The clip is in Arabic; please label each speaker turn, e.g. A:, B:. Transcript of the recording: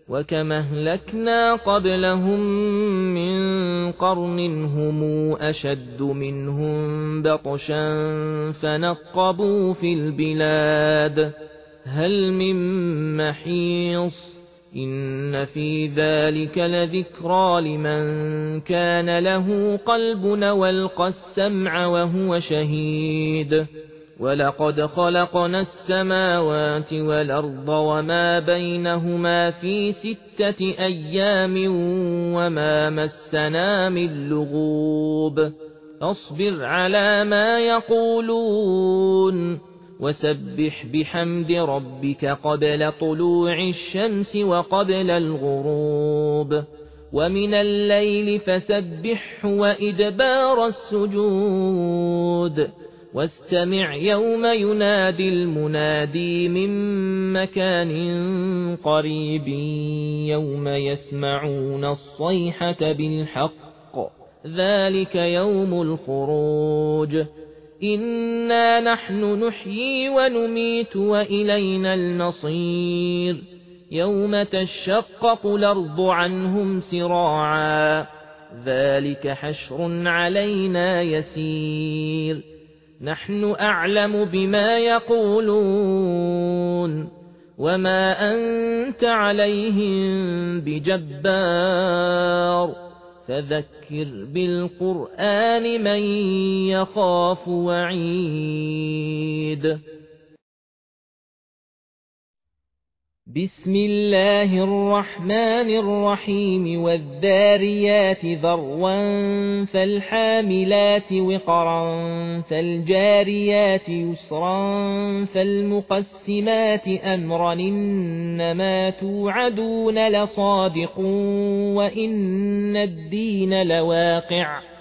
A: وكما أهلكنا قبلهم من قرن هم أشد منهم بطشا فنقبوا في البلاد هل من محيص إن في ذلك لذكرى لمن كان له قلب والقى السمع وهو شهيد ولقد خلقنا السماوات والأرض وما بينهما في 6 أيام وما مسنا من لغوب أصبر على ما يقولون وسبح بحمد ربك قبل طلوع الشمس وقبل الغروب ومن الليل فسبحه وإدبار السجود واستمع يوم ينادي المنادي من مكان قريب يوم يسمعون الصيحة بالحق ذلك يوم الخروج إنا نحن نحيي ونميت وإلينا المصير يوم تشقق الأرض عنهم سراعا ذلك حشر علينا يسير نحن أعلم بما يقولون وما أنت عليهم بجبار فذكر بالقرآن من يخاف وعيد بسم الله الرحمن الرحيم والذاريات ذروا فالحاملات وقرا فالجاريات يسرا فالمقسمات أمرا إنما توعدون لصادق وإن الدين لواقع